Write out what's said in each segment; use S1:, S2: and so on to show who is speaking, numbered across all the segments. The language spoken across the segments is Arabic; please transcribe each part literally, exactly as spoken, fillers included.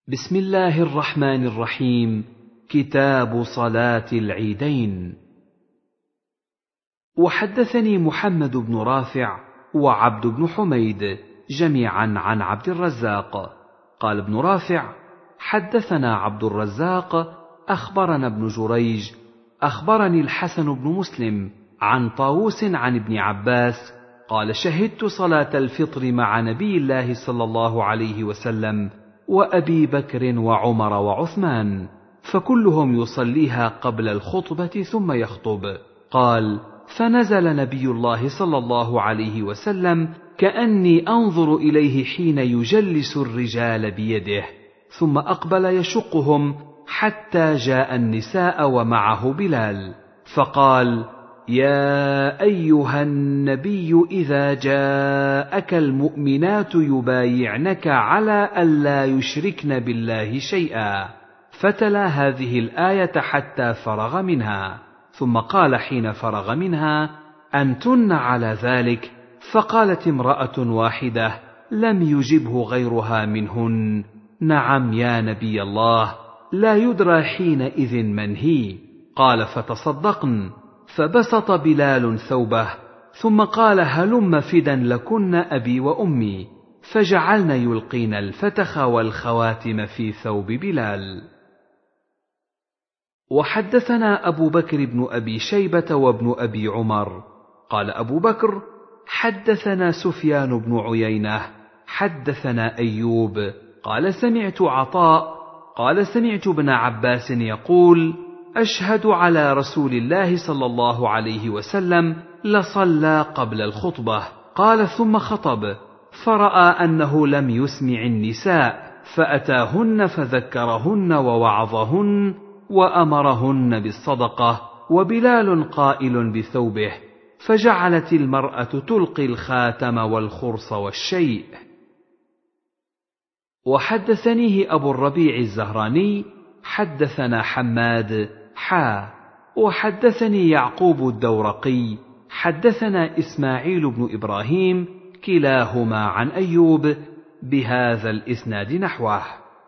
S1: بسم الله الرحمن الرحيم. كتاب صلاة العيدين. وحدثني محمد بن رافع وعبد بن حميد جميعا عن عبد الرزاق قال ابن رافع: حدثنا عبد الرزاق أخبرنا ابن جريج أخبرني الحسن بن مسلم عن طاووس عن ابن عباس قال: شهدت صلاة الفطر مع نبي الله صلى الله عليه وسلم وأبي بكر وعمر وعثمان، فكلهم يصليها قبل الخطبة ثم يخطب. قال: فنزل نبي الله صلى الله عليه وسلم كأني أنظر إليه حين يجلس الرجال بيده، ثم أقبل يشقهم حتى جاء النساء ومعه بلال، فقال: يا أيها النبي إذا جاءك المؤمنات يبايعنك على ألا يشركن بالله شيئا، فتلا هذه الآية حتى فرغ منها، ثم قال حين فرغ منها: أنتن على ذلك؟ فقالت امرأة واحدة لم يجبه غيرها منهن: نعم يا نبي الله، لا يدرى حينئذ من هي. قال: فتصدقن. فبسط بلال ثوبه ثم قال: هلم فدا لكن أبي وأمي، فجعلن يلقين الفتخ والخواتم في ثوب بلال. وحدثنا أبو بكر بن أبي شيبة وابن أبي عمر قال أبو بكر: حدثنا سفيان بن عيينة حدثنا أيوب قال: سمعت عطاء قال: سمعت ابن عباس يقول: أشهد على رسول الله صلى الله عليه وسلم لصلى قبل الخطبة. قال: ثم خطب، فرأى أنه لم يسمع النساء، فأتاهن فذكرهن ووعظهن وأمرهن بالصدقة، وبلال قائل بثوبه، فجعلت المرأة تلقي الخاتم والخرص والشيء. وحدثنيه أبو الربيع الزهراني حدثنا حماد حا وحدثني يعقوب الدورقي حدثنا إسماعيل بن إبراهيم كلاهما عن أيوب بهذا الإسناد نحوه.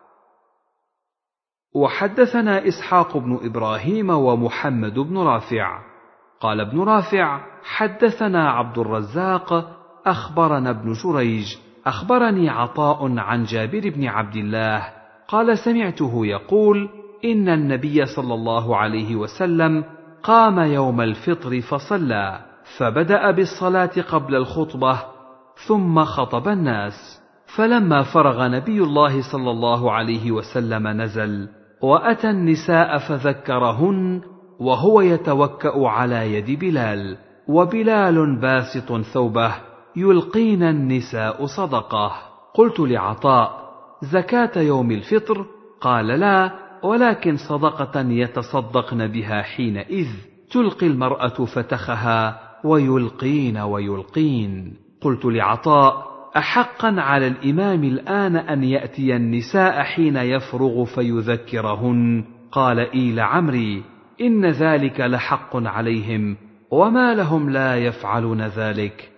S1: وحدثنا إسحاق بن إبراهيم ومحمد بن رافع قال ابن رافع: حدثنا عبد الرزاق أخبرنا ابن جريج أخبرني عطاء عن جابر بن عبد الله قال: سمعته يقول: إن النبي صلى الله عليه وسلم قام يوم الفطر فصلى، فبدأ بالصلاة قبل الخطبة ثم خطب الناس، فلما فرغ نبي الله صلى الله عليه وسلم نزل وأتى النساء فذكرهن وهو يتوكأ على يد بلال، وبلال باسط ثوبه، يلقين النساء صدقة. قلت لعطاء: زكاة يوم الفطر؟ قال: لا، ولكن صدقة يتصدقن بها حينئذ، تلقي المرأة فتخها ويلقين ويلقين. قلت لعطاء: أحقا على الإمام الآن أن يأتي النساء حين يفرغ فيذكرهن؟ قال: إي لعمري، إن ذلك لحق عليهم، وما لهم لا يفعلون ذلك.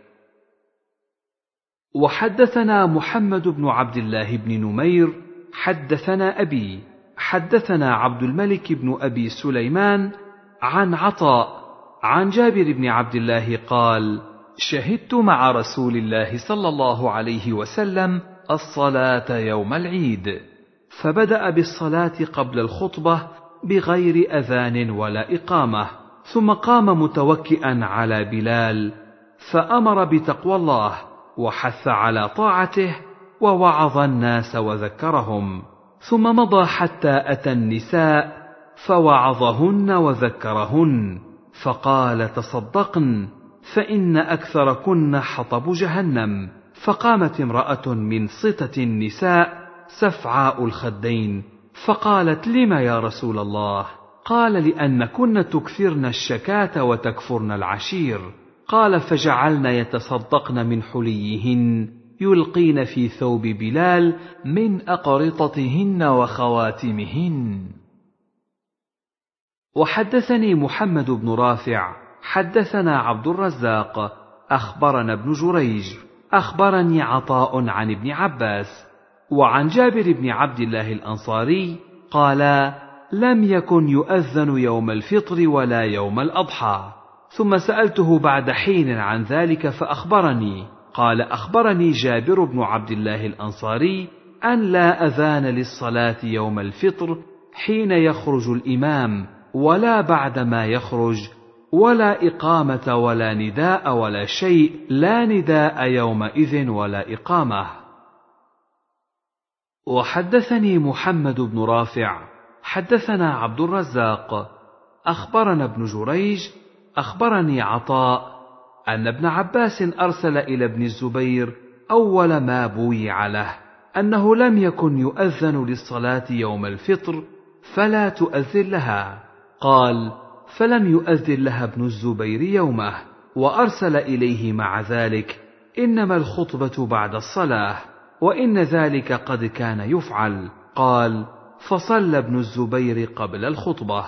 S1: وحدثنا محمد بن عبد الله بن نمير حدثنا أبي حدثنا عبد الملك بن أبي سليمان عن عطاء عن جابر بن عبد الله قال: شهدت مع رسول الله صلى الله عليه وسلم الصلاة يوم العيد، فبدأ بالصلاة قبل الخطبة بغير أذان ولا إقامة، ثم قام متوكئا على بلال، فأمر بتقوى الله وحث على طاعته ووعظ الناس وذكرهم، ثم مضى حتى أتى النساء فوعظهن وذكرهن، فقال: تصدقن، فإن أكثركن حطب جهنم. فقامت امرأة من سطة النساء سفعاء الخدين، فقالت: لم يا رسول الله؟ قال: لأنكن تكثرن الشكاة وتكفرن العشير. قال: فجعلن يتصدقن من حليهن، يلقين في ثوب بلال من أقرطتهن وخواتمهن. وحدثني محمد بن رافع حدثنا عبد الرزاق أخبرنا ابن جريج أخبرني عطاء عن ابن عباس وعن جابر بن عبد الله الأنصاري قال: لم يكن يؤذن يوم الفطر ولا يوم الأضحى. ثم سألته بعد حين عن ذلك فأخبرني، قال: أخبرني جابر بن عبد الله الأنصاري أن لا أذان للصلاة يوم الفطر حين يخرج الإمام ولا بعد ما يخرج، ولا إقامة ولا نداء ولا شيء، لا نداء يومئذ ولا إقامة. وحدثني محمد بن رافع حدثنا عبد الرزاق أخبرنا ابن جريج أخبرني عطاء أن ابن عباس أرسل إلى ابن الزبير أول ما بويع له أنه لم يكن يؤذن للصلاة يوم الفطر فلا تؤذن لها. قال: فلم يؤذن لها ابن الزبير يومه، وأرسل إليه مع ذلك: إنما الخطبة بعد الصلاة، وإن ذلك قد كان يفعل. قال: فصلى ابن الزبير قبل الخطبة.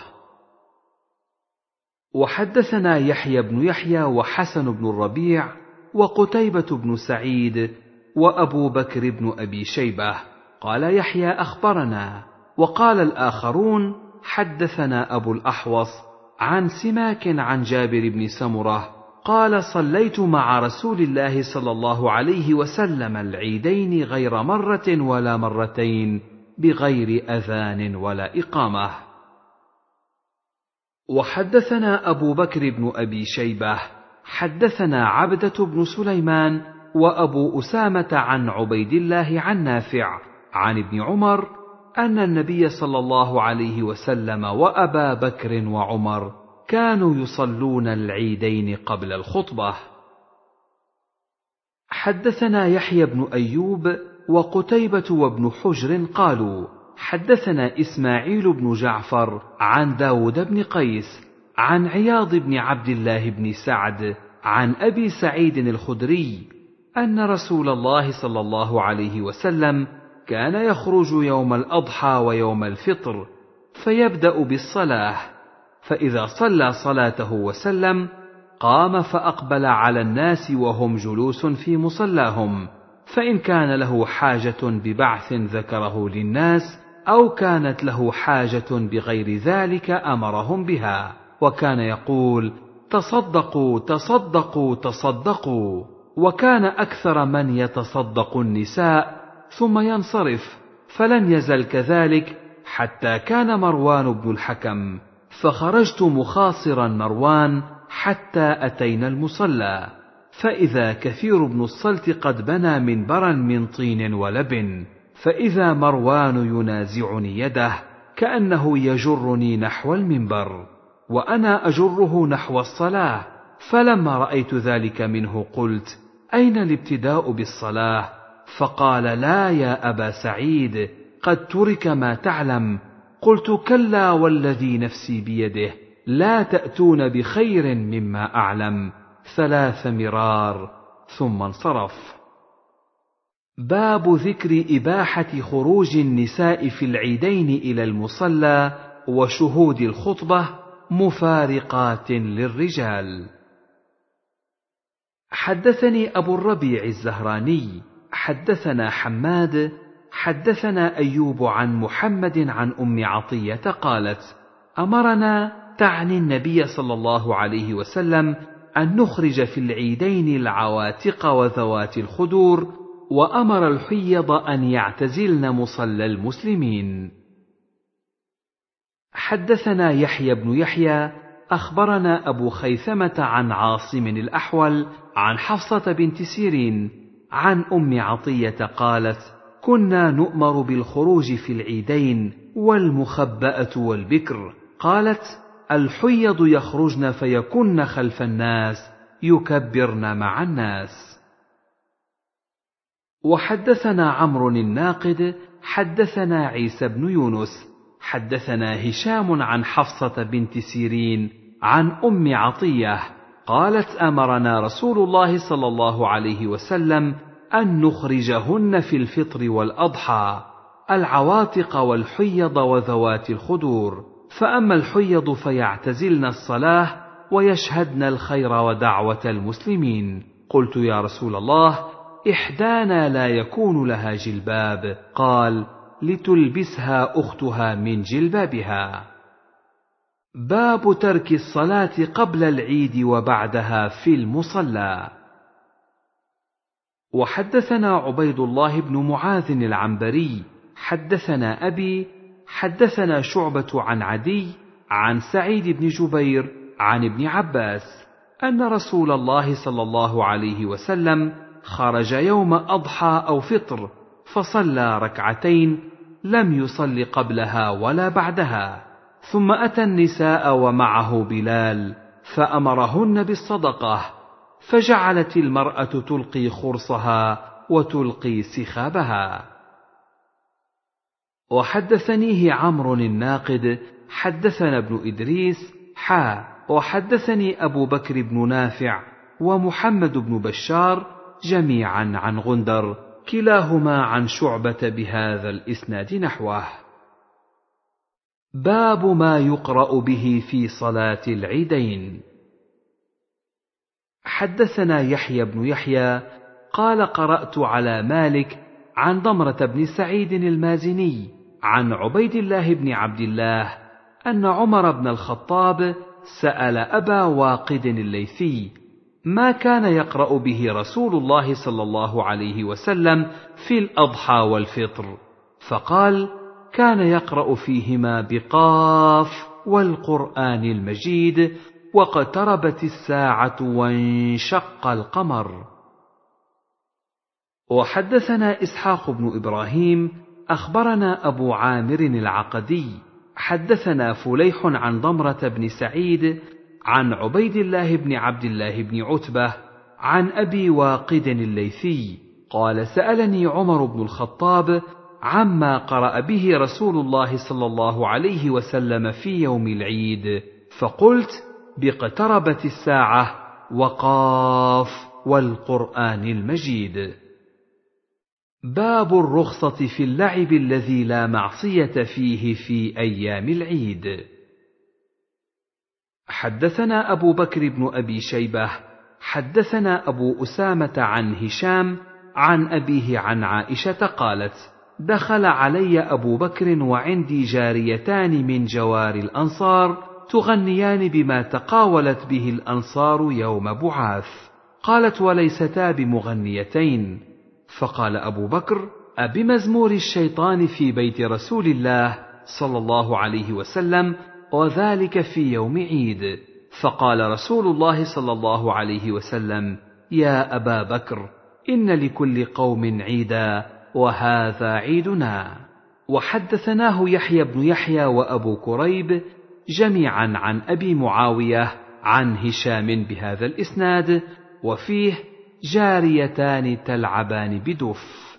S1: وحدثنا يحيى بن يحيى وحسن بن الربيع وقتيبة بن سعيد وأبو بكر بن أبي شيبة. قال يحيى: أخبرنا. وقال الآخرون: حدثنا أبو الأحوص عن سماك عن جابر بن سمرة قال: صليت مع رسول الله صلى الله عليه وسلم العيدين غير مرة ولا مرتين بغير أذان ولا إقامة. وحدثنا أبو بكر بن أبي شيبة حدثنا عبدة بن سليمان وأبو أسامة عن عبيد الله عن نافع عن ابن عمر أن النبي صلى الله عليه وسلم وأبا بكر وعمر كانوا يصلون العيدين قبل الخطبة. حدثنا يحيى بن أيوب وقتيبة وابن حجر قالوا: حدثنا إسماعيل بن جعفر عن داود بن قيس عن عياض بن عبد الله بن سعد عن أبي سعيد الخدري أن رسول الله صلى الله عليه وسلم كان يخرج يوم الأضحى ويوم الفطر فيبدأ بالصلاة، فإذا صلى صلاته وسلم قام فأقبل على الناس وهم جلوس في مصلاهم، فإن كان له حاجة ببعث ذكره للناس، أو كانت له حاجة بغير ذلك أمرهم بها، وكان يقول: تصدقوا تصدقوا تصدقوا. وكان أكثر من يتصدق النساء ثم ينصرف، فلم يزل كذلك حتى كان مروان بن الحكم، فخرجت مخاصرا مروان حتى أتينا المصلى، فإذا كثير بن الصلت قد بنى منبرا من طين ولبن، فإذا مروان ينازعني يده كأنه يجرني نحو المنبر وأنا أجره نحو الصلاة، فلما رأيت ذلك منه قلت: أين الابتداء بالصلاة؟ فقال: لا يا أبا سعيد، قد ترك ما تعلم. قلت: كلا والذي نفسي بيده، لا تأتون بخير مما أعلم. ثلاث مرار ثم انصرف. باب ذكر إباحة خروج النساء في العيدين إلى المصلى وشهود الخطبة مفارقات للرجال. حدثني أبو الربيع الزهراني حدثنا حماد حدثنا أيوب عن محمد عن أم عطية قالت: أمرنا، تعني النبي صلى الله عليه وسلم، أن نخرج في العيدين العواتق وذوات الخدور، وأمر الحيض أن يعتزلن مصلى المسلمين. حدثنا يحيى بن يحيى أخبرنا أبو خيثمة عن عاصم الأحول عن حفصة بنت سيرين عن أم عطية قالت: كنا نؤمر بالخروج في العيدين والمخبأة والبكر. قالت: الحيض يخرجن فيكن خلف الناس يكبرن مع الناس. وحدثنا عمرو الناقد حدثنا عيسى بن يونس حدثنا هشام عن حفصة بنت سيرين عن أم عطية قالت: أمرنا رسول الله صلى الله عليه وسلم أن نخرجهن في الفطر والأضحى، العواتق والحيض وذوات الخدور، فأما الحيض فيعتزلن الصلاة ويشهدن الخير ودعوة المسلمين. قلت: يا رسول الله، إحدانا لا يكون لها جلباب؟ قال: لتلبسها أختها من جلبابها. باب ترك الصلاة قبل العيد وبعدها في المصلى. وحدثنا عبيد الله بن معاذ العنبري حدثنا أبي حدثنا شعبة عن عدي عن سعيد بن جبير عن ابن عباس أن رسول الله صلى الله عليه وسلم خرج يوم أضحى أو فطر فصلى ركعتين لم يصل قبلها ولا بعدها، ثم أتى النساء ومعه بلال فأمرهن بالصدقة، فجعلت المرأة تلقي خرصها وتلقي سخابها. وحدثنيه عمرو الناقد حدثنا ابن إدريس حا وحدثني أبو بكر بن نافع ومحمد بن بشار جميعا عن غندر كلاهما عن شعبة بهذا الإسناد نحوه. باب ما يقرأ به في صلاة العيدين. حدثنا يحيى بن يحيى قال: قرأت على مالك عن ضمرة بن سعيد المازني عن عبيد الله بن عبد الله أن عمر بن الخطاب سأل أبا واقد الليثي ما كان يقرأ به رسول الله صلى الله عليه وسلم في الأضحى والفطر، فقال: كان يقرأ فيهما بقاف والقرآن المجيد واقتربت الساعة وانشق القمر. وحدثنا إسحاق بن إبراهيم أخبرنا أبو عامر العقدي حدثنا فليح عن ضمرة بن سعيد عن عبيد الله بن عبد الله بن عتبة عن أبي واقد الليثي قال: سألني عمر بن الخطاب عما قرأ به رسول الله صلى الله عليه وسلم في يوم العيد، فقلت: باقتربت الساعة وقاف والقرآن المجيد. باب الرخصة في اللعب الذي لا معصية فيه في أيام العيد. حدثنا أبو بكر بن أبي شيبة حدثنا أبو أسامة عن هشام عن أبيه عن عائشة قالت: دخل علي أبو بكر وعندي جاريتان من جوار الأنصار تغنيان بما تقاولت به الأنصار يوم بعاث. قالت: وليستا بمغنيتين. فقال أبو بكر: أبمزمور الشيطان في بيت رسول الله صلى الله عليه وسلم وذلك في يوم عيد؟ فقال رسول الله صلى الله عليه وسلم: يا أبا بكر، إن لكل قوم عيدا وهذا عيدنا. وحدثناه يحيى بن يحيى وأبو كريب جميعا عن أبي معاوية عن هشام بهذا الإسناد، وفيه: جاريتان تلعبان بدف.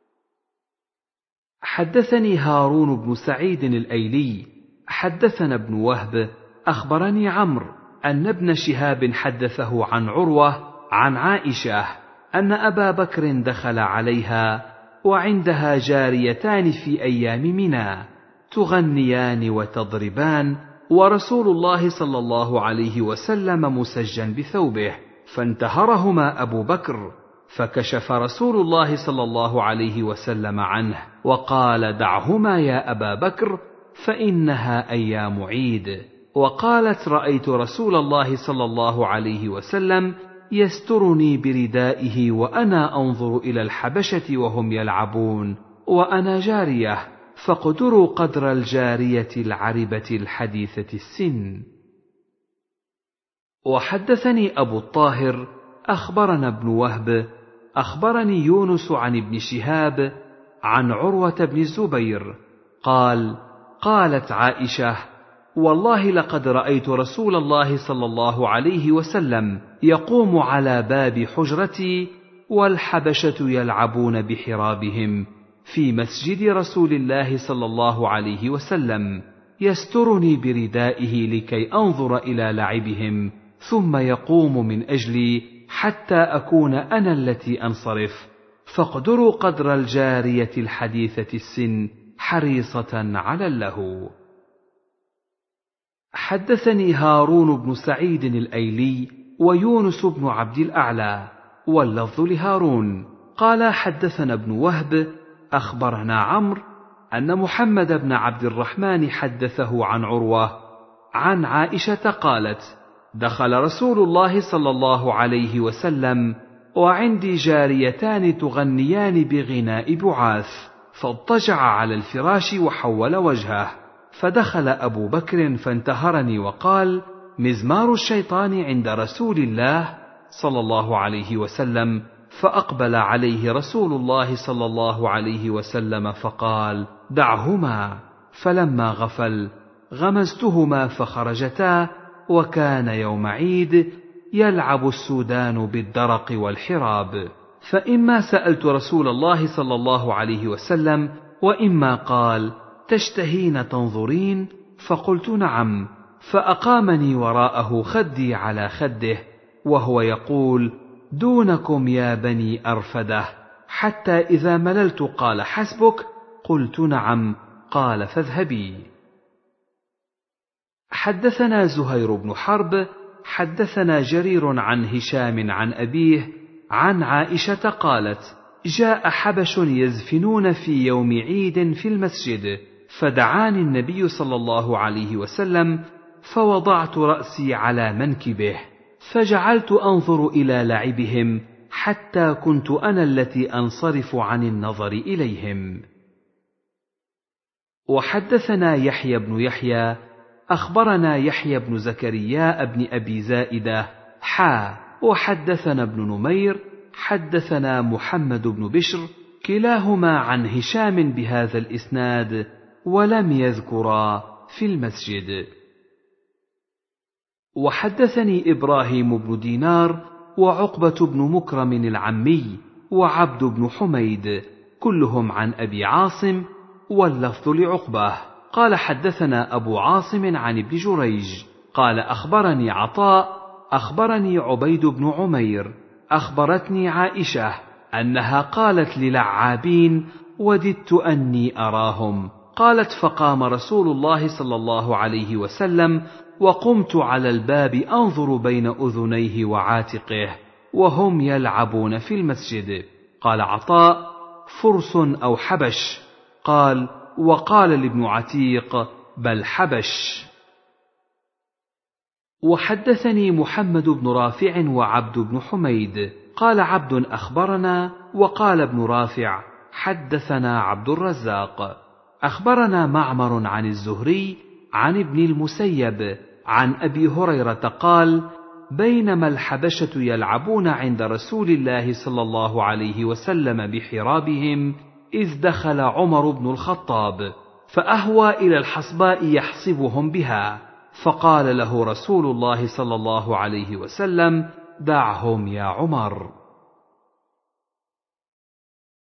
S1: حدثني هارون بن سعيد الأيلي حدثنا ابن وهب أخبرني عمرو أن ابن شهاب حدثه عن عروة عن عائشة أن أبا بكر دخل عليها وعندها جاريتان في أيام منى تغنيان وتضربان، ورسول الله صلى الله عليه وسلم مسجا بثوبه، فانتهرهما أبو بكر، فكشف رسول الله صلى الله عليه وسلم عنه وقال: دعهما يا أبا بكر فإنها أيام عيد. وقالت: رأيت رسول الله صلى الله عليه وسلم يسترني بردائه وأنا أنظر إلى الحبشة وهم يلعبون وأنا جارية، فاقدروا قدر الجارية العربة الحديثة السن. وحدثني أبو الطاهر أخبرنا ابن وهب أخبرني يونس عن ابن شهاب عن عروة بن الزبير قال: قالت عائشة: والله لقد رأيت رسول الله صلى الله عليه وسلم يقوم على باب حجرتي والحبشة يلعبون بحرابهم في مسجد رسول الله صلى الله عليه وسلم، يسترني بردائه لكي أنظر إلى لعبهم، ثم يقوم من أجلي حتى أكون أنا التي أنصرف، فاقدروا قدر الجارية الحديثة السن حريصة على اللهو. حدثني هارون بن سعيد الأيلي ويونس بن عبد الأعلى واللفظ لهارون قال حدثنا ابن وهب أخبرنا عمرو أن محمد بن عبد الرحمن حدثه عن عروة عن عائشة قالت: دخل رسول الله صلى الله عليه وسلم وعندي جاريتان تغنيان بغناء بعاث، فاضطجع على الفراش وحول وجهه، فدخل أبو بكر فانتهرني وقال: مزمار الشيطان عند رسول الله صلى الله عليه وسلم. فأقبل عليه رسول الله صلى الله عليه وسلم فقال: دعهما. فلما غفل غمزتهما فخرجتا، وكان يوم عيد يلعب السودان بالدرق والحراب، فإما سألت رسول الله صلى الله عليه وسلم وإما قال: تشتهين تنظرين؟ فقلت: نعم. فأقامني وراءه خدي على خده وهو يقول: دونكم يا بني أرفدة، حتى إذا مللت قال: حسبك؟ قلت: نعم. قال: فاذهبي. حدثنا زهير بن حرب حدثنا جرير عن هشام عن أبيه عن عائشة قالت: جاء حبش يزفنون في يوم عيد في المسجد، فدعاني النبي صلى الله عليه وسلم، فوضعت رأسي على منكبه، فجعلت أنظر إلى لعبهم حتى كنت أنا التي أنصرف عن النظر إليهم. وحدثنا يحيى بن يحيى أخبرنا يحيى بن زكريا بن أبي زائدة حا وحدثنا ابن نمير حدثنا محمد بن بشر كلاهما عن هشام بهذا الإسناد ولم يذكرا في المسجد. وحدثني إبراهيم بن دينار وعقبة بن مكرم العمي وعبد بن حميد كلهم عن أبي عاصم، واللفظ لعقبة قال: حدثنا أبو عاصم عن ابن جريج قال: أخبرني عطاء أخبرني عبيد بن عمير أخبرتني عائشة أنها قالت للعابين: وددت أني أراهم. قالت: فقام رسول الله صلى الله عليه وسلم وقمت على الباب أنظر بين أذنيه وعاتقه وهم يلعبون في المسجد. قال عطاء: فرس أو حبش؟ قال: وقال لابن عتيق: بل حبش. وحدثني محمد بن رافع وعبد بن حميد قال عبد أخبرنا، وقال ابن رافع: حدثنا عبد الرزاق أخبرنا معمر عن الزهري عن ابن المسيب عن أبي هريرة قال: بينما الحبشة يلعبون عند رسول الله صلى الله عليه وسلم بحرابهم إذ دخل عمر بن الخطاب فأهوى إلى الحصباء يحصبهم بها، فقال له رسول الله صلى الله عليه وسلم: دعهم يا عمر.